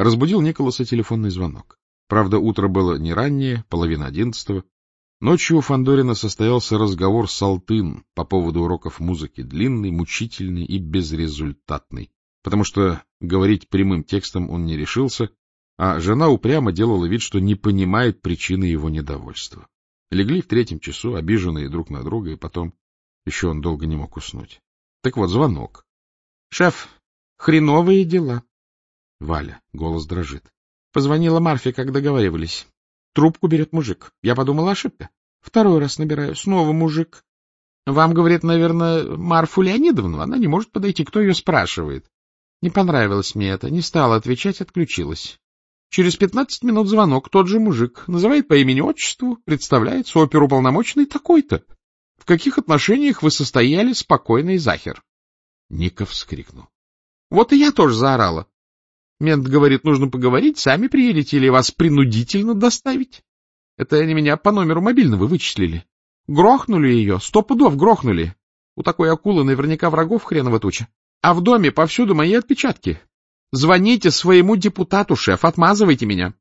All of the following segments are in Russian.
Разбудил Николаса телефонный звонок. Правда, утро было не раннее, 10:30. Ночью у Фандорина состоялся разговор с Алтын по поводу уроков музыки, длинный, мучительный и безрезультатный, потому что говорить прямым текстом он не решился, а жена упрямо делала вид, что не понимает причины его недовольства. Легли в 3 часу, обиженные друг на друга, и потом еще он долго не мог уснуть. Так вот, звонок. — Шеф, хреновые дела. Валя, голос дрожит. Позвонила Марфе, как договаривались. Трубку берет мужик. Я подумала, ошибка. 2 раз набираю. Снова мужик. Вам, говорит, наверное, Марфу Леонидовну. Она не может подойти. Кто ее спрашивает? Не понравилось мне это. Не стала отвечать, отключилась. Через 15 минут звонок. Тот же мужик. Называет по имени-отчеству. Представляется, оперуполномоченный такой-то. В каких отношениях вы состояли с покойной Захер? Ника вскрикнул. Вот и я тоже заорала. Мент говорит, нужно поговорить, сами приедете или вас принудительно доставить. Это они меня по номеру мобильного вычислили. Грохнули ее, 100 пудов грохнули. У такой акулы наверняка врагов хреново туча. А в доме повсюду мои отпечатки. Звоните своему депутату, шеф, отмазывайте меня.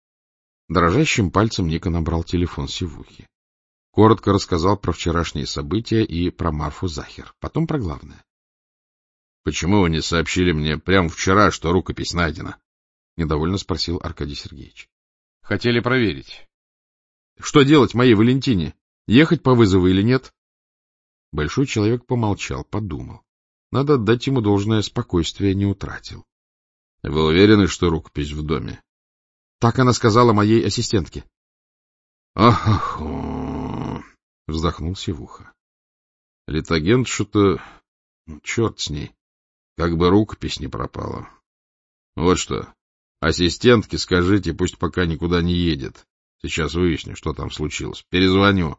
Дрожащим пальцем Ника набрал телефон Сивухи. Коротко рассказал про вчерашние события и про Марфу Захер. Потом про главное. — Почему вы не сообщили мне прямо вчера, что рукопись найдена? — недовольно спросил Аркадий Сергеевич. — Хотели проверить. — Что делать моей Валентине? Ехать по вызову или нет? Большой человек помолчал, подумал. Надо отдать ему должное, спокойствие не утратил. — Вы уверены, что рукопись в доме? — Так она сказала моей ассистентке. — Ах-ах-ах! — вздохнул Сивуха. — Литагент что-то... Черт с ней. Как бы рукопись не пропала. Вот что, ассистентке скажите, пусть пока никуда не едет. Сейчас выясню, что там случилось. Перезвоню.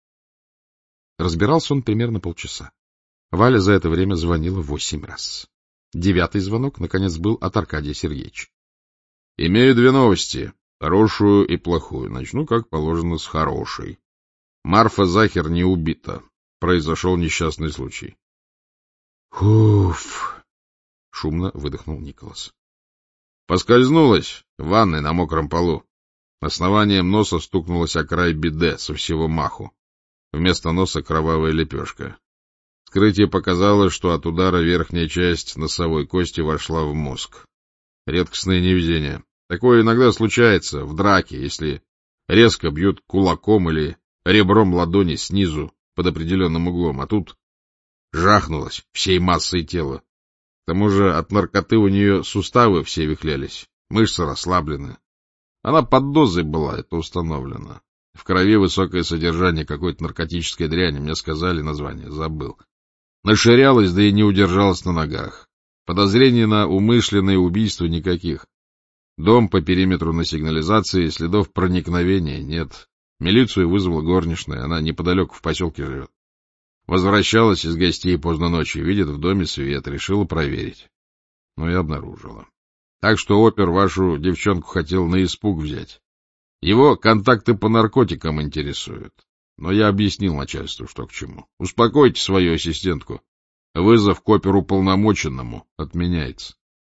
Разбирался он примерно полчаса. Валя за это время звонила 8 раз. 9-й звонок, наконец, был от Аркадия Сергеевича. — Имею 2 новости, хорошую и плохую. Начну, как положено, с хорошей. Марфа Захер не убита. Произошел несчастный случай. — Уф! — шумно выдохнул Николас. Поскользнулась в ванной на мокром полу. Основанием носа стукнулась о край биде со всего маху. Вместо носа кровавая лепешка. Вскрытие показало, что от удара верхняя часть носовой кости вошла в мозг. Редкостное невезение. Такое иногда случается в драке, если резко бьют кулаком или ребром ладони снизу под определенным углом, а тут жахнулась всей массой тела. К тому же от наркоты у нее суставы все вихлялись, мышцы расслаблены. Она под дозой была, это установлено. В крови высокое содержание какой-то наркотической дряни, мне сказали название, забыл. Наширялась, да и не удержалась на ногах. Подозрений на умышленное убийство никаких. Дом по периметру на сигнализации, следов проникновения нет. Милицию вызвала горничная, она неподалеку в поселке живет. Возвращалась из гостей поздно ночью, видит в доме свет, решила проверить. Ну и обнаружила. Так что опер вашу девчонку хотел на испуг взять. Его контакты по наркотикам интересуют. Но я объяснил начальству, что к чему. Успокойте свою ассистентку. Вызов к оперуполномоченному отменяется.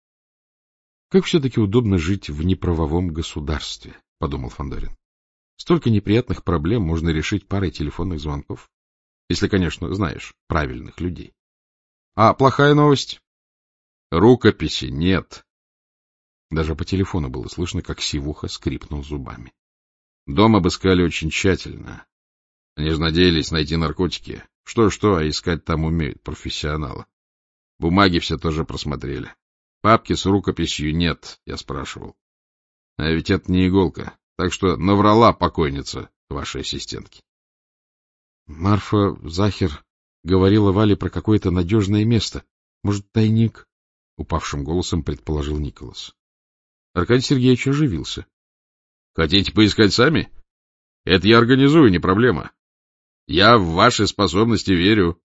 Как все-таки удобно жить в неправовом государстве, — подумал Фандорин. Столько неприятных проблем можно решить парой телефонных звонков. Если, конечно, знаешь правильных людей. А плохая новость? Рукописи нет. Даже по телефону было слышно, как Сивуха скрипнул зубами. Дом обыскали очень тщательно. Они же надеялись найти наркотики. Что-что, а искать там умеют профессионалы. Бумаги все тоже просмотрели. Папки с рукописью нет, я спрашивал. А ведь это не иголка, так что наврала покойница вашей ассистентки. Марфа Захер говорила Вале про какое-то надежное место. Может, тайник? — упавшим голосом предположил Николас. Аркадий Сергеевич оживился. — Хотите поискать сами? Это я организую, не проблема. Я в ваши способности верю.